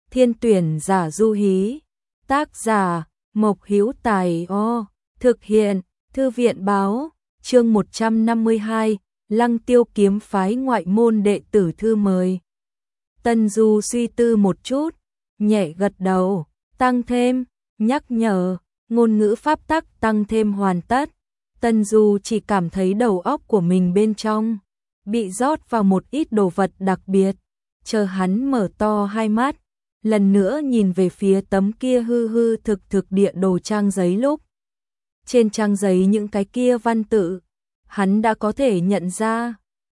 Thiên tuyển giả du hí. Tác giả Mộc Hữu Tài. Thực hiện Thư viện báo. Chương 152, Lăng Tiêu kiếm phái ngoại môn đệ tử thư mời. Tân Du suy tư một chút, nhẹ gật đầu, tăng thêm, nhắc nhở, ngôn ngữ pháp tắc tăng thêm hoàn tất. Tân Du chỉ cảm thấy đầu óc của mình bên trong bị rót vào một ít đồ vật đặc biệt. Chờ hắn mở to hai mắt, lần nữa nhìn về phía tấm kia hư hư thực thực địa đồ trang giấy lúc. Trên trang giấy những cái kia văn tự, hắn đã có thể nhận ra.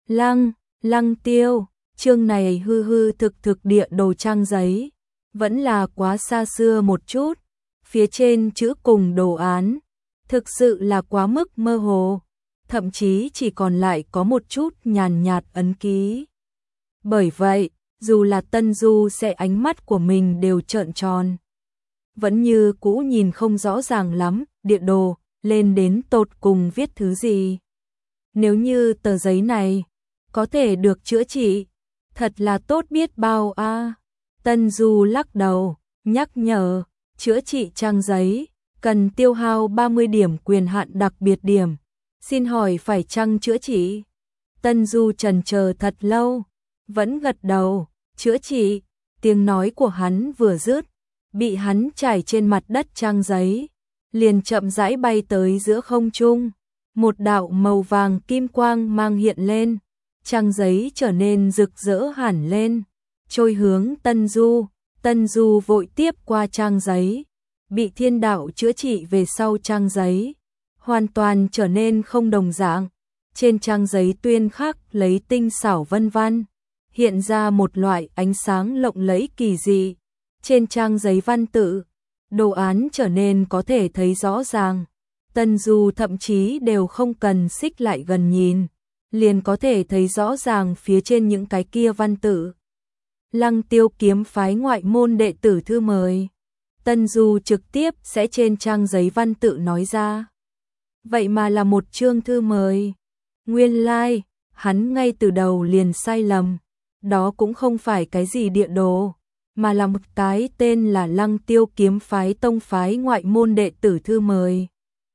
Lăng Tiêu, chương này hư hư thực thực địa đồ trang giấy, vẫn là quá xa xưa một chút. Phía trên chữ cùng đồ án, thực sự là quá mức mơ hồ, thậm chí chỉ còn lại có một chút nhàn nhạt ấn ký. Bởi vậy, dù là Tân Du sẽ ánh mắt của mình đều trợn tròn, vẫn như cũ nhìn không rõ ràng lắm, địa đồ lên đến tột cùng viết thứ gì. Nếu như tờ giấy này có thể được chữa trị, thật là tốt biết bao a. Tân Du lắc đầu, nhắc nhở, chữa trị trang giấy cần tiêu hao 30 điểm quyền hạn đặc biệt điểm. Xin hỏi phải chăng chữa trị? Tân Du chần chờ thật lâu, vẫn gật đầu, chữa trị. Tiếng nói của hắn vừa dứt, bị hắn trải trên mặt đất trang giấy, liền chậm rãi bay tới giữa không trung. Một đạo màu vàng kim quang mang hiện lên, trang giấy trở nên rực rỡ hẳn lên, trôi hướng Tân Du. Tân Du vội tiếp qua trang giấy, bị thiên đạo chữa trị về sau trang giấy hoàn toàn trở nên không đồng dạng. Trên trang giấy tuyên khắc lấy tinh xảo vân văn, hiện ra một loại ánh sáng lộng lẫy kỳ dị. Trên trang giấy văn tự, đồ án trở nên có thể thấy rõ ràng. Tân Du thậm chí đều không cần xích lại gần nhìn, liền có thể thấy rõ ràng phía trên những cái kia văn tự. Lăng Tiêu kiếm phái ngoại môn đệ tử thư mời. Tân Du trực tiếp sẽ trên trang giấy văn tự nói ra. Vậy mà là một chương thư mời. Nguyên lai, hắn ngay từ đầu liền sai lầm. Đó cũng không phải cái gì địa đồ, mà là một cái tên là Lăng Tiêu kiếm phái tông phái ngoại môn đệ tử thư mời.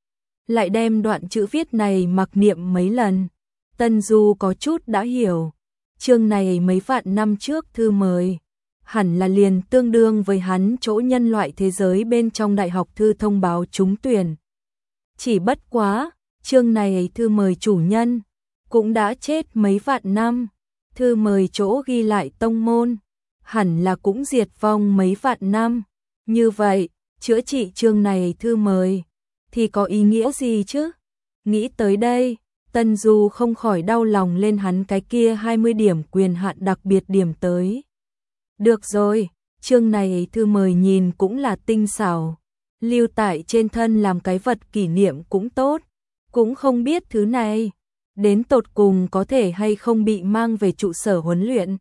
Lại đem đoạn chữ viết này mặc niệm mấy lần, Tân Du có chút đã hiểu. Chương này mấy vạn năm trước thư mời, hẳn là liền tương đương với hắn chỗ nhân loại thế giới bên trong đại học thư thông báo trúng tuyển. Chỉ bất quá, chương này thư mời chủ nhân cũng đã chết mấy vạn năm, thư mời chỗ ghi lại tông môn, hẳn là cũng diệt vong mấy vạn năm. Như vậy, chữa trị chương này thư mời thì có ý nghĩa gì chứ? Nghĩ tới đây, Tân Du không khỏi đau lòng lên hắn cái kia 20 điểm quyền hạn đặc biệt điểm tới. Được rồi, chương này thư mời nhìn cũng là tinh xảo, lưu tại trên thân làm cái vật kỷ niệm cũng tốt. Cũng không biết thứ này đến tột cùng có thể hay không bị mang về trụ sở huấn luyện.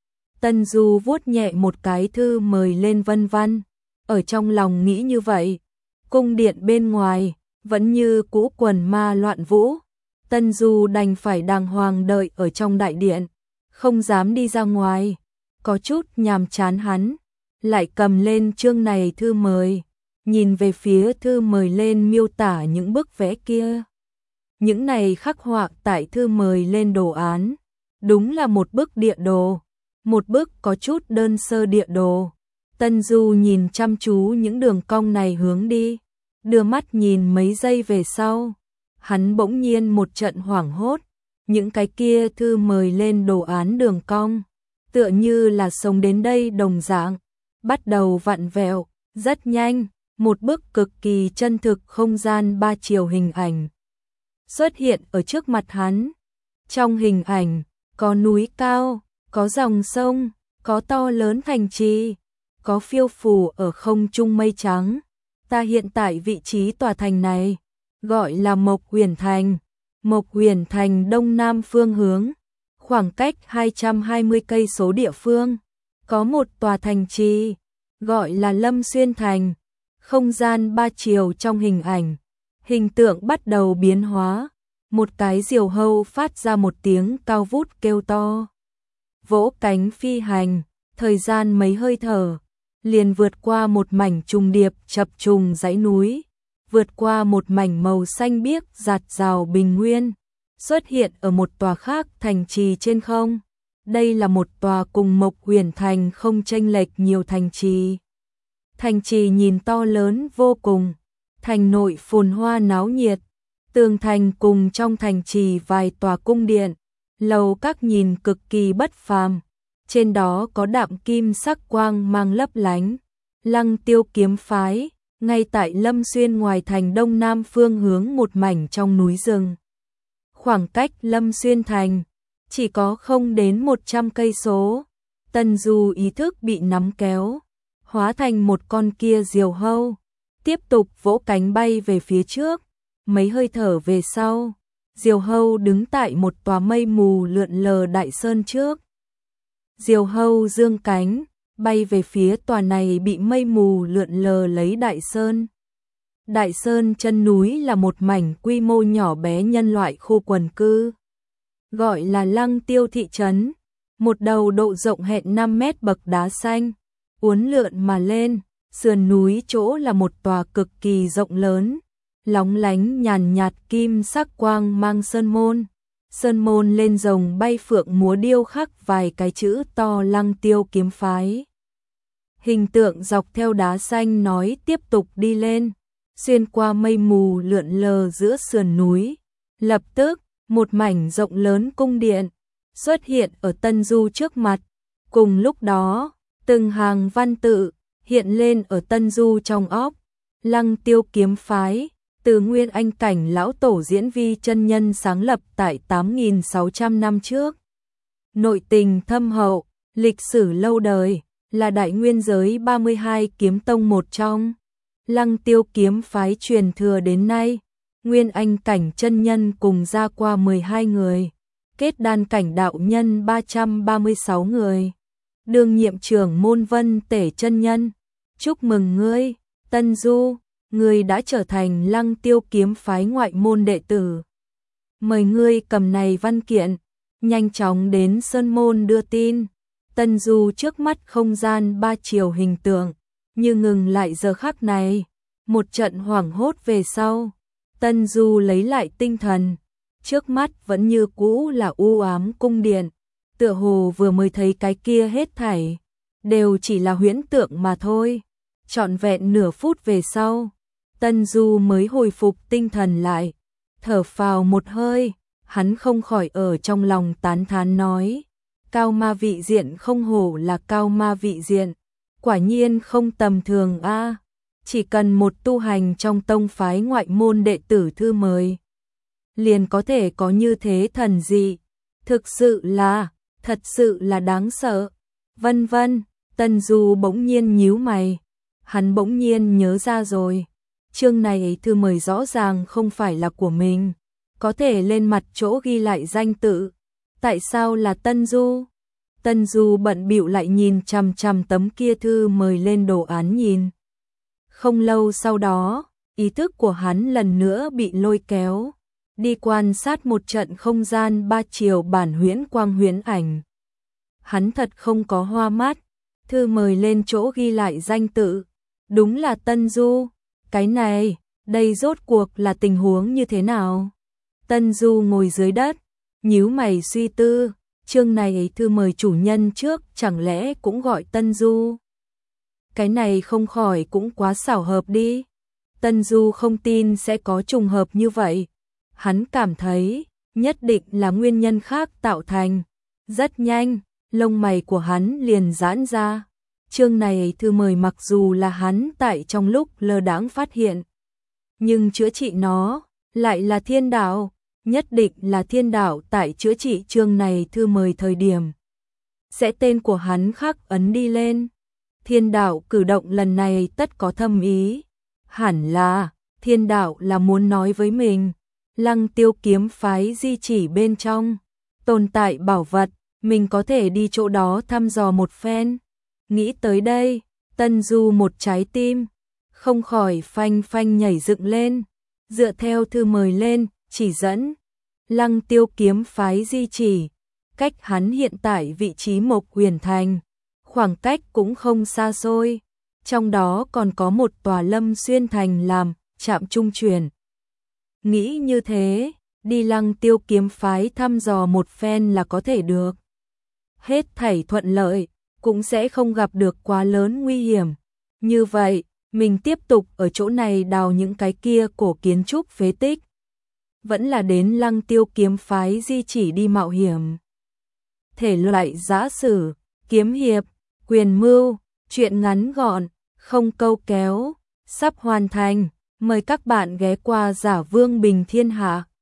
Tân Du vuốt nhẹ một cái thư mời lên vân vân, ở trong lòng nghĩ như vậy. Cung điện bên ngoài vẫn như cũ quần ma loạn vũ, Tân Du đành phải đàng hoàng đợi ở trong đại điện, không dám đi ra ngoài. Có chút nhàm chán hắn, lại cầm lên chương này thư mời, nhìn về phía thư mời lên miêu tả những bức vẽ kia. Những này khắc họa tại thư mời lên đồ án, đúng là một bức địa đồ, một bức có chút đơn sơ địa đồ. Tân Du nhìn chăm chú những đường cong này hướng đi, đưa mắt nhìn mấy giây về sau, hắn bỗng nhiên một trận hoảng hốt. Những cái kia thư mời lên đồ án đường cong, tựa như là sống đến đây đồng dạng, bắt đầu vặn vẹo. Rất nhanh, một bức cực kỳ chân thực không gian 3 chiều hình ảnh xuất hiện ở trước mặt hắn. Trong hình ảnh, có núi cao, có dòng sông, có to lớn thành trì, có phiêu phù ở không trung mây trắng. Ta hiện tại vị trí tòa thành này, gọi là Mộc Huyền Thành. Mộc Huyền Thành đông nam phương hướng, khoảng cách 220 cây số địa phương, có một tòa thành trì, gọi là Lâm Xuyên Thành. Không gian 3 chiều trong hình ảnh, hình tượng bắt đầu biến hóa. Một cái diều hâu phát ra một tiếng cao vút kêu to, vỗ cánh phi hành, thời gian mấy hơi thở, liền vượt qua một mảnh trùng điệp chập trùng dãy núi, vượt qua một mảnh màu xanh biếc rạt rào bình nguyên, xuất hiện ở một tòa khác thành trì trên không. Đây là một tòa cùng Mộc Huyền Thành không chênh lệch nhiều thành trì. Thành trì nhìn to lớn vô cùng, thành nội phồn hoa náo nhiệt, tường thành cùng trong thành trì vài tòa cung điện, lầu các nhìn cực kỳ bất phàm, trên đó có đạm kim sắc quang mang lấp lánh. Lăng Tiêu kiếm phái, ngay tại Lâm Xuyên ngoài thành đông nam phương hướng một mảnh trong núi rừng. Khoảng cách Lâm Xuyên thành chỉ có không đến 100 cây số. Tân Du ý thức bị nắm kéo, hóa thành một con kia diều hâu, tiếp tục vỗ cánh bay về phía trước. Mấy hơi thở về sau, diều hâu đứng tại một tòa mây mù lượn lờ đại sơn trước. Diều hâu dương cánh, bay về phía tòa này bị mây mù lượn lờ lấy đại sơn. Đại sơn chân núi là một mảnh quy mô nhỏ bé nhân loại khu quần cư, gọi là Lăng Tiêu thị trấn. Một đầu độ rộng hẹn 5 mét bậc đá xanh, uốn lượn mà lên, sườn núi chỗ là một tòa cực kỳ rộng lớn, lóng lánh nhàn nhạt kim sắc quang mang sơn môn. Sơn môn lên rồng bay phượng múa điêu khắc vài cái chữ to Lăng Tiêu kiếm phái. Hình tượng dọc theo đá xanh nói tiếp tục đi lên, xuyên qua mây mù lượn lờ giữa sườn núi. Lập tức, một mảnh rộng lớn cung điện xuất hiện ở Tân Du trước mặt. Cùng lúc đó, từng hàng văn tự hiện lên ở Tân Du trong óc. Lăng Tiêu kiếm phái, từ nguyên anh cảnh lão tổ Diễn Vi chân nhân sáng lập tại 8.600 năm trước. Nội tình thâm hậu, lịch sử lâu đời, là đại nguyên giới 32 kiếm tông một trong. Lăng Tiêu kiếm phái truyền thừa đến nay, nguyên anh cảnh chân nhân cùng ra qua 12 người, kết đan cảnh đạo nhân 336 người. Đương nhiệm trưởng môn Vân Tể chân nhân, chúc mừng ngươi, Tân Du, ngươi đã trở thành Lăng Tiêu kiếm phái ngoại môn đệ tử. Mời ngươi cầm này văn kiện, nhanh chóng đến sơn môn đưa tin. Tân Du trước mắt không gian ba chiều hình tượng, như ngừng lại giờ khắc này. Một trận hoảng hốt về sau, Tân Du lấy lại tinh thần, trước mắt vẫn như cũ là u ám cung điện, tựa hồ vừa mới thấy cái kia hết thảy đều chỉ là huyễn tượng mà thôi. Trọn vẹn nửa phút về sau, Tân Du mới hồi phục tinh thần lại, thở phào một hơi, hắn không khỏi ở trong lòng tán thán nói: Cao ma vị diện không hổ là cao ma vị diện, quả nhiên không tầm thường a. Chỉ cần một tu hành trong tông phái ngoại môn đệ tử thư mời, liền có thể có như thế thần dị, thật sự là đáng sợ. Vân vân. Tân Du bỗng nhiên nhíu mày, hắn bỗng nhiên nhớ ra rồi, chương này thư mời rõ ràng không phải là của mình, có thể lên mặt chỗ ghi lại danh tự, tại sao là Tân Du? Tân Du bận bịu lại nhìn chằm chằm tấm kia thư mời lên đồ án nhìn. Không lâu sau đó, ý thức của hắn lần nữa bị lôi kéo, đi quan sát một trận không gian ba chiều bản huyễn quang huyễn ảnh. Hắn thật không có hoa mắt, thư mời lên chỗ ghi lại danh tự, đúng là Tân Du. Cái này, đây rốt cuộc là tình huống như thế nào? Tân Du ngồi dưới đất, nhíu mày suy tư, chương này thư mời chủ nhân trước chẳng lẽ cũng gọi Tân Du? Cái này không khỏi cũng quá xảo hợp đi. Tân Du không tin sẽ có trùng hợp như vậy. Hắn cảm thấy, nhất định là nguyên nhân khác tạo thành. Rất nhanh, lông mày của hắn liền giãn ra. Chương này thư mời mặc dù là hắn tại trong lúc lơ đãng phát hiện, nhưng chữa trị nó lại là thiên đạo, nhất định là thiên đạo tại chữa trị chương này thư mời thời điểm sẽ tên của hắn khắc ấn đi lên. Thiên đạo cử động lần này tất có thâm ý, hẳn là thiên đạo là muốn nói với mình, Lăng Tiêu kiếm phái di chỉ bên trong tồn tại bảo vật, mình có thể đi chỗ đó thăm dò một phen. Nghĩ tới đây, Tân Du một trái tim không khỏi phanh phanh nhảy dựng lên, dựa theo thư mời lên chỉ dẫn Lăng Tiêu kiếm phái di chỉ, cách hắn hiện tại vị trí Mộc Huyền Thành, khoảng cách cũng không xa xôi, trong đó còn có một tòa Lâm Xuyên Thành làm trạm trung chuyển. Nghĩ như thế, đi Lăng Tiêu kiếm phái thăm dò một phen là có thể được. Hết thảy thuận lợi, cũng sẽ không gặp được quá lớn nguy hiểm. Như vậy, mình tiếp tục ở chỗ này đào những cái kia cổ kiến trúc phế tích. Vẫn là đến Lăng Tiêu kiếm phái di chỉ đi mạo hiểm. Thể loại giã sử, kiếm hiệp, quyền mưu, truyện ngắn gọn, không câu kéo, sắp hoàn thành. Mời các bạn ghé qua Giả Vương Bình Thiên Hạ.